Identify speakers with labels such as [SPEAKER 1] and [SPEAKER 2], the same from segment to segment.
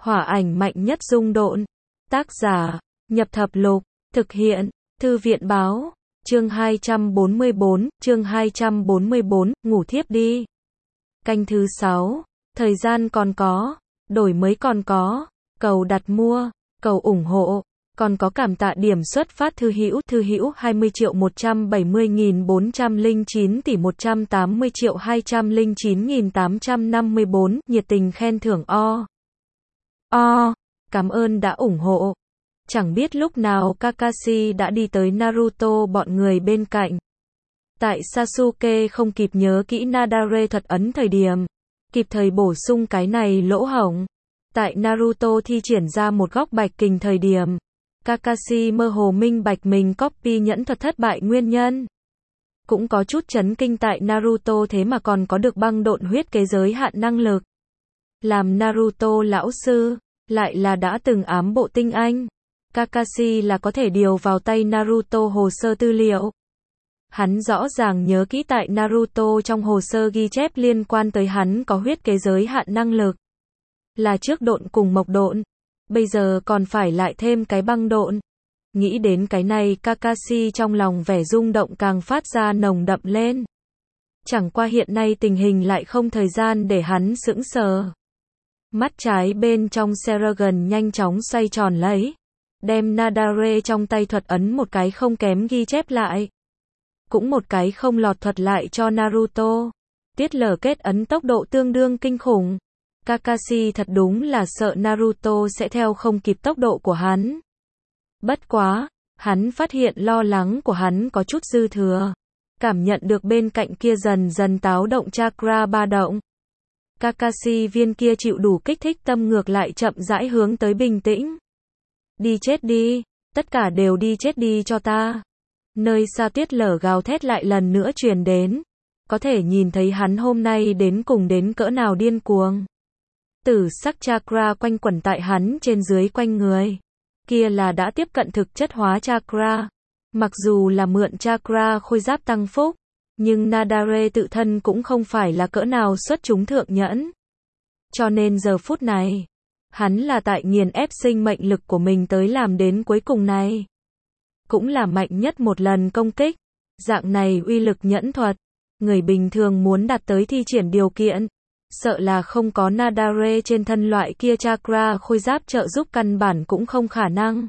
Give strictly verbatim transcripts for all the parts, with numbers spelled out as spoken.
[SPEAKER 1] Hỏa ảnh mạnh nhất dung độn. Tác giả, Nhập Thập Lục. Thực hiện, Thư viện báo. Chương hai trăm bốn mươi bốn, chương hai trăm bốn mươi bốn, ngủ thiếp đi. Canh thứ sáu. Thời gian còn có, đổi mới còn có, cầu đặt mua, cầu ủng hộ, còn có cảm tạ điểm xuất phát thư hữu, thư hữu hai mươi triệu một trăm bảy mươi nghìn bốn trăm lẻ chín tỷ một trăm tám mươi triệu hai trăm lẻ chín nghìn tám trăm năm mươi bốn, nhiệt tình khen thưởng o. O, cảm ơn đã ủng hộ. Chẳng biết lúc nào Kakashi đã đi tới Naruto bọn người bên cạnh. Tại Sasuke không kịp nhớ kỹ Nadare thuật ấn thời điểm, kịp thời bổ sung cái này lỗ hổng. Tại Naruto thi triển ra một góc bạch kình thời điểm, Kakashi mơ hồ minh bạch mình copy nhẫn thuật thất bại nguyên nhân. Cũng có chút chấn kinh tại Naruto thế mà còn có được băng độn huyết kế giới hạn năng lực. Làm Naruto lão sư, lại là đã từng ám bộ tinh anh. Kakashi là có thể điều vào tay Naruto hồ sơ tư liệu. Hắn rõ ràng nhớ kỹ tại Naruto trong hồ sơ ghi chép liên quan tới hắn có huyết kế giới hạn năng lực. Là trước độn cùng mộc độn. Bây giờ còn phải lại thêm cái băng độn. Nghĩ đến cái này Kakashi trong lòng vẻ rung động càng phát ra nồng đậm lên. Chẳng qua hiện nay tình hình lại không thời gian để hắn sững sờ. Mắt trái bên trong Seragon nhanh chóng xoay tròn lấy. Đem Nadare trong tay thuật ấn một cái không kém ghi chép lại. Cũng một cái không lọt thuật lại cho Naruto. Tiết lở kết ấn tốc độ tương đương kinh khủng. Kakashi thật đúng là sợ Naruto sẽ theo không kịp tốc độ của hắn. Bất quá, hắn phát hiện lo lắng của hắn có chút dư thừa. Cảm nhận được bên cạnh kia dần dần táo động chakra ba động. Kakashi viên kia chịu đủ kích thích tâm ngược lại chậm rãi hướng tới bình tĩnh. Đi chết đi, tất cả đều đi chết đi cho ta. Nơi xa Tiết lở gào thét lại lần nữa truyền đến. Có thể nhìn thấy hắn hôm nay đến cùng đến cỡ nào điên cuồng. Tử sắc chakra quanh quẩn tại hắn trên dưới quanh người. Kia là đã tiếp cận thực chất hóa chakra. Mặc dù là mượn chakra khôi giáp tăng phúc, nhưng Nadare tự thân cũng không phải là cỡ nào xuất chúng thượng nhẫn. Cho nên giờ phút này, hắn là tại nghiền ép sinh mệnh lực của mình tới làm đến cuối cùng này. Cũng là mạnh nhất một lần công kích. Dạng này uy lực nhẫn thuật, người bình thường muốn đạt tới thi triển điều kiện, sợ là không có Nadare trên thân loại kia chakra khôi giáp trợ giúp căn bản cũng không khả năng.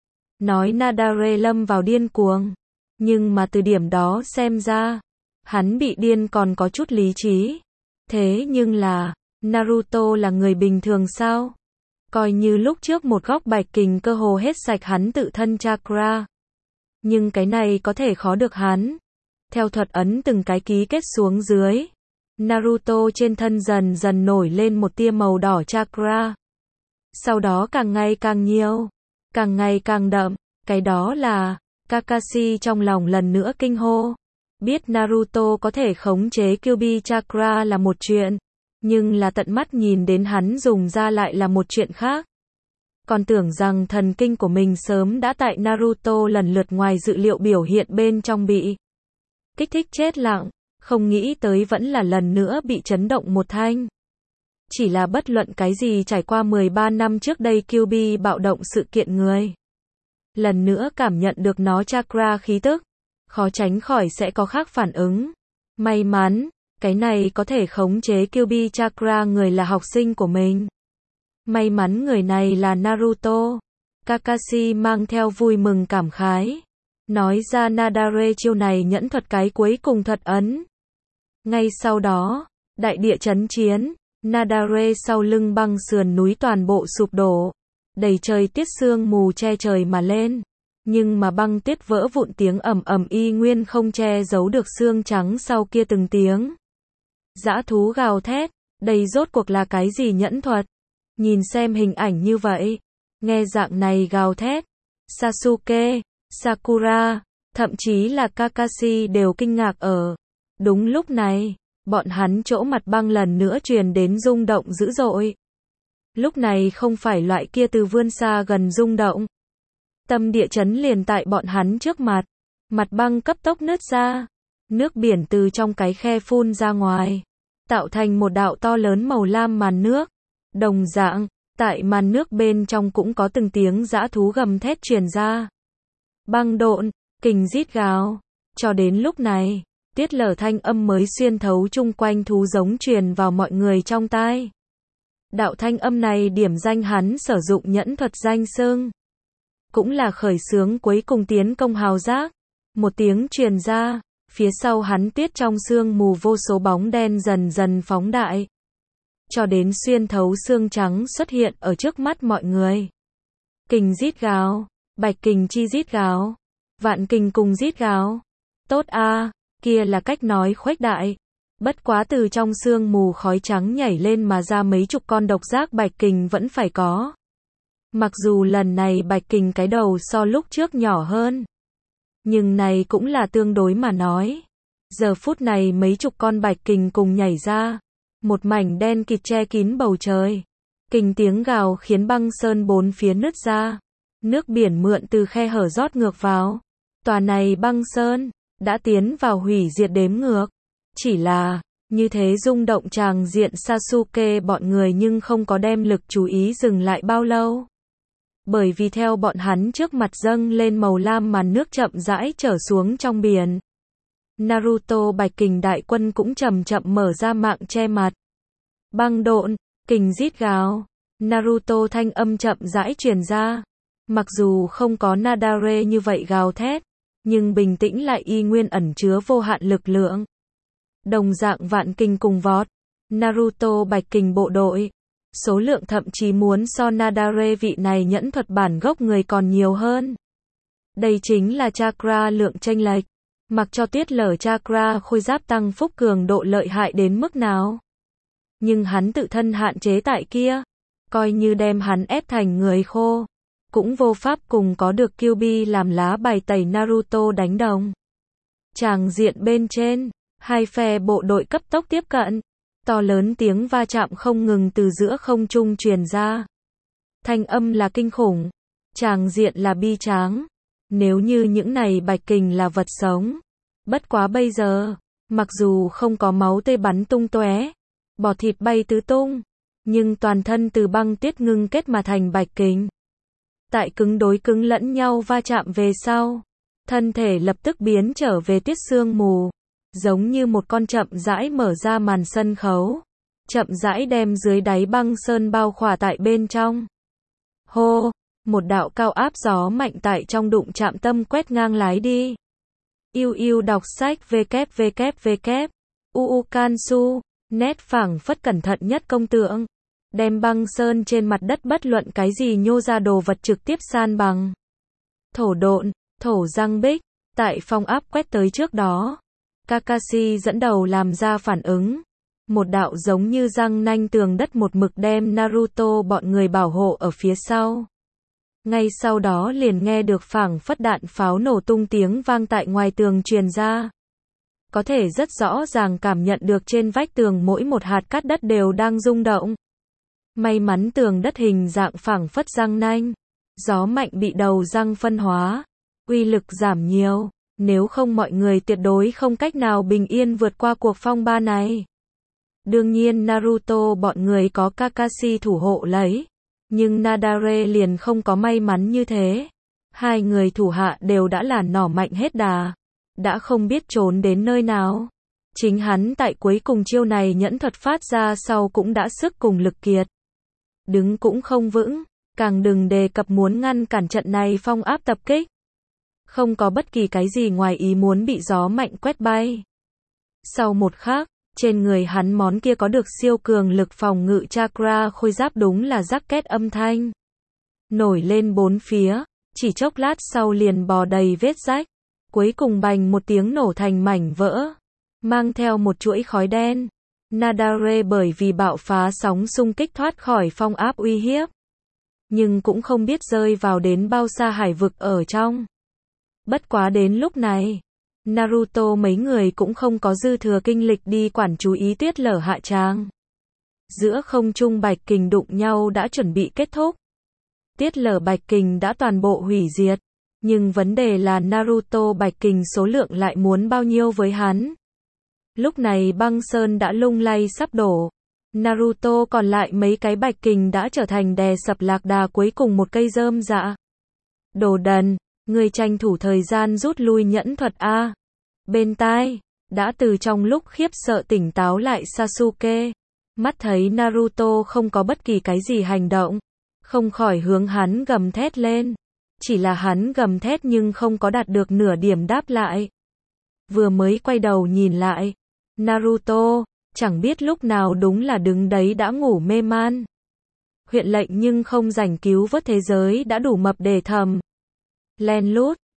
[SPEAKER 1] Nói Nadare lâm vào điên cuồng, nhưng mà từ điểm đó xem ra, hắn bị điên còn có chút lý trí. Thế nhưng là, Naruto là người bình thường sao? Coi như lúc trước một góc bạch kình cơ hồ hết sạch hắn tự thân chakra. Nhưng cái này có thể khó được hắn. Theo thuật ấn từng cái ký kết xuống dưới, Naruto trên thân dần dần nổi lên một tia màu đỏ chakra. Sau đó càng ngày càng nhiều, càng ngày càng đậm, cái đó là, Kakashi trong lòng lần nữa kinh hô. Biết Naruto có thể khống chế Kyuubi chakra là một chuyện, nhưng là tận mắt nhìn đến hắn dùng ra lại là một chuyện khác. Còn tưởng rằng thần kinh của mình sớm đã tại Naruto lần lượt ngoài dự liệu biểu hiện bên trong bị kích thích chết lặng, không nghĩ tới vẫn là lần nữa bị chấn động một thanh. Chỉ là bất luận cái gì trải qua mười ba năm trước đây Kyuubi bạo động sự kiện người. Lần nữa cảm nhận được nó chakra khí tức, khó tránh khỏi sẽ có khác phản ứng. May mắn, cái này có thể khống chế Kyuubi chakra người là học sinh của mình. May mắn người này là Naruto. Kakashi mang theo vui mừng cảm khái. Nói ra Nadare chiêu này nhẫn thuật cái cuối cùng thuật ấn. Ngay sau đó, đại địa chấn chiến, Nadare sau lưng băng sườn núi toàn bộ sụp đổ. Đầy trời tiết sương mù che trời mà lên. Nhưng mà băng tuyết vỡ vụn tiếng ầm ầm y nguyên không che giấu được xương trắng sau kia từng tiếng. Dã thú gào thét, đây rốt cuộc là cái gì nhẫn thuật? Nhìn xem hình ảnh như vậy, nghe dạng này gào thét, Sasuke, Sakura, thậm chí là Kakashi đều kinh ngạc ở. Đúng lúc này, bọn hắn chỗ mặt băng lần nữa truyền đến rung động dữ dội. Lúc này không phải loại kia từ vươn xa gần rung động. Tâm địa chấn liền tại bọn hắn trước mặt, mặt băng cấp tốc nứt ra, nước biển từ trong cái khe phun ra ngoài, tạo thành một đạo to lớn màu lam màn nước. Đồng dạng, Tại màn nước bên trong cũng có từng tiếng dã thú gầm thét truyền ra. Băng độn, kình rít gào. Cho đến lúc này, Tiết Lở thanh âm mới xuyên thấu chung quanh thú giống truyền vào mọi người trong tai. Đạo thanh âm này điểm danh hắn sử dụng nhẫn thuật danh xưng. Cũng là khởi xướng cuối cùng tiến công hào giác. Một tiếng truyền ra, phía sau hắn tiết trong sương mù vô số bóng đen dần dần phóng đại. Cho đến xuyên thấu xương trắng xuất hiện ở trước mắt mọi người. Kình rít gào, bạch kình chi rít gào, vạn kình cùng rít gào. Tốt a, kia là cách nói khuếch đại. Bất quá từ trong sương mù khói trắng nhảy lên mà ra mấy chục con độc giác bạch kình vẫn phải có. Mặc dù lần này bạch kình cái đầu so lúc trước nhỏ hơn, nhưng này cũng là tương đối mà nói. Giờ phút này mấy chục con bạch kình cùng nhảy ra, một mảnh đen kịt che kín bầu trời. Kình tiếng gào khiến băng sơn bốn phía nứt ra, nước biển mượn từ khe hở rót ngược vào. Tòa này băng sơn đã tiến vào hủy diệt đếm ngược. Chỉ là, như thế rung động tràng diện Sasuke bọn người nhưng không có đem lực chú ý dừng lại bao lâu. Bởi vì theo bọn hắn trước mặt dâng lên màu lam màn nước chậm rãi trở xuống trong biển. Naruto bạch kình đại quân cũng chậm chậm mở ra mạng che mặt. Băng độn, kình rít gào. Naruto thanh âm chậm rãi truyền ra. Mặc dù không có Nadare như vậy gào thét, nhưng bình tĩnh lại y nguyên ẩn chứa vô hạn lực lượng. Đồng dạng vạn kình cùng vọt. Naruto bạch kình bộ đội. Số lượng thậm chí muốn so Nadare vị này nhẫn thuật bản gốc người còn nhiều hơn. Đây chính là chakra lượng chênh lệch. Mặc cho Tiết Lở chakra khôi giáp tăng phúc cường độ lợi hại đến mức nào. Nhưng hắn tự thân hạn chế tại kia. Coi như đem hắn ép thành người khô. Cũng vô pháp cùng có được Kyuubi làm lá bài tẩy Naruto đánh đồng. Tràng diện bên trên, hai phe bộ đội cấp tốc tiếp cận. To lớn tiếng va chạm không ngừng từ giữa không trung truyền ra. Thanh âm là kinh khủng. Tràng diện là bi tráng. Nếu như những này bạch kình là vật sống. Bất quá bây giờ, mặc dù không có máu tươi bắn tung tóe, bò thịt bay tứ tung, nhưng toàn thân từ băng tiết ngưng kết mà thành bạch kình. Tại cứng đối cứng lẫn nhau va chạm về sau, thân thể lập tức biến trở về tiết sương mù, giống như một con chậm rãi mở ra màn sân khấu, chậm rãi đem dưới đáy băng sơn bao khỏa tại bên trong. Hô, một đạo cao áp gió mạnh tại trong đụng chạm tâm quét ngang lái đi. Yêu yêu đọc sách www. uu Kansu, nét phảng phất cẩn thận nhất công tượng. Đem băng sơn trên mặt đất bất luận cái gì nhô ra đồ vật trực tiếp san bằng. Thổ độn, thổ răng bích, tại phong áp quét tới trước đó. Kakashi dẫn đầu làm ra phản ứng. Một đạo giống như răng nanh tường đất một mực đem Naruto bọn người bảo hộ ở phía sau. Ngay sau đó liền nghe được phảng phất đạn pháo nổ tung tiếng vang tại ngoài tường truyền ra. Có thể rất rõ ràng cảm nhận được trên vách tường mỗi một hạt cát đất đều đang rung động. May mắn tường đất hình dạng phảng phất răng nanh. Gió mạnh bị đầu răng phân hóa. Uy lực giảm nhiều. Nếu không mọi người tuyệt đối không cách nào bình yên vượt qua cuộc phong ba này. Đương nhiên Naruto bọn người có Kakashi thủ hộ lấy. Nhưng Nadare liền không có may mắn như thế. Hai người thủ hạ đều đã là nỏ mạnh hết đà. Đã không biết trốn đến nơi nào. Chính hắn tại cuối cùng chiêu này nhẫn thuật phát ra sau cũng đã sức cùng lực kiệt. Đứng cũng không vững. Càng đừng đề cập muốn ngăn cản trận này phong áp tập kích. Không có bất kỳ cái gì ngoài ý muốn bị gió mạnh quét bay. Sau một khắc, trên người hắn món kia có được siêu cường lực phòng ngự chakra khôi giáp đúng là rắc két âm thanh. Nổi lên bốn phía, chỉ chốc lát sau liền bò đầy vết rách. Cuối cùng bành một tiếng nổ thành mảnh vỡ. Mang theo một chuỗi khói đen. Nadare bởi vì bạo phá sóng xung kích thoát khỏi phong áp uy hiếp. Nhưng cũng không biết rơi vào đến bao xa hải vực ở trong. Bất quá đến lúc này, Naruto mấy người cũng không có dư thừa kinh lịch đi quản chú ý Tiết Lở hạ tràng. Giữa không trung bạch kình đụng nhau đã chuẩn bị kết thúc. Tiết Lở bạch kình đã toàn bộ hủy diệt. Nhưng vấn đề là Naruto bạch kình số lượng lại muốn bao nhiêu với hắn. Lúc này băng sơn đã lung lay sắp đổ. Naruto còn lại mấy cái bạch kình đã trở thành đè sập lạc đà cuối cùng một cây rơm dạ. Đồ đần, người tranh thủ thời gian rút lui nhẫn thuật a. Bên tai, đã từ trong lúc khiếp sợ tỉnh táo lại Sasuke. Mắt thấy Naruto không có bất kỳ cái gì hành động, không khỏi hướng hắn gầm thét lên. Chỉ là hắn gầm thét nhưng không có đạt được nửa điểm đáp lại. Vừa mới quay đầu nhìn lại, Naruto, chẳng biết lúc nào đúng là đứng đấy đã ngủ mê man. Huyện lệnh nhưng không rảnh cứu vớt thế giới đã đủ mập để thầm. Len lút,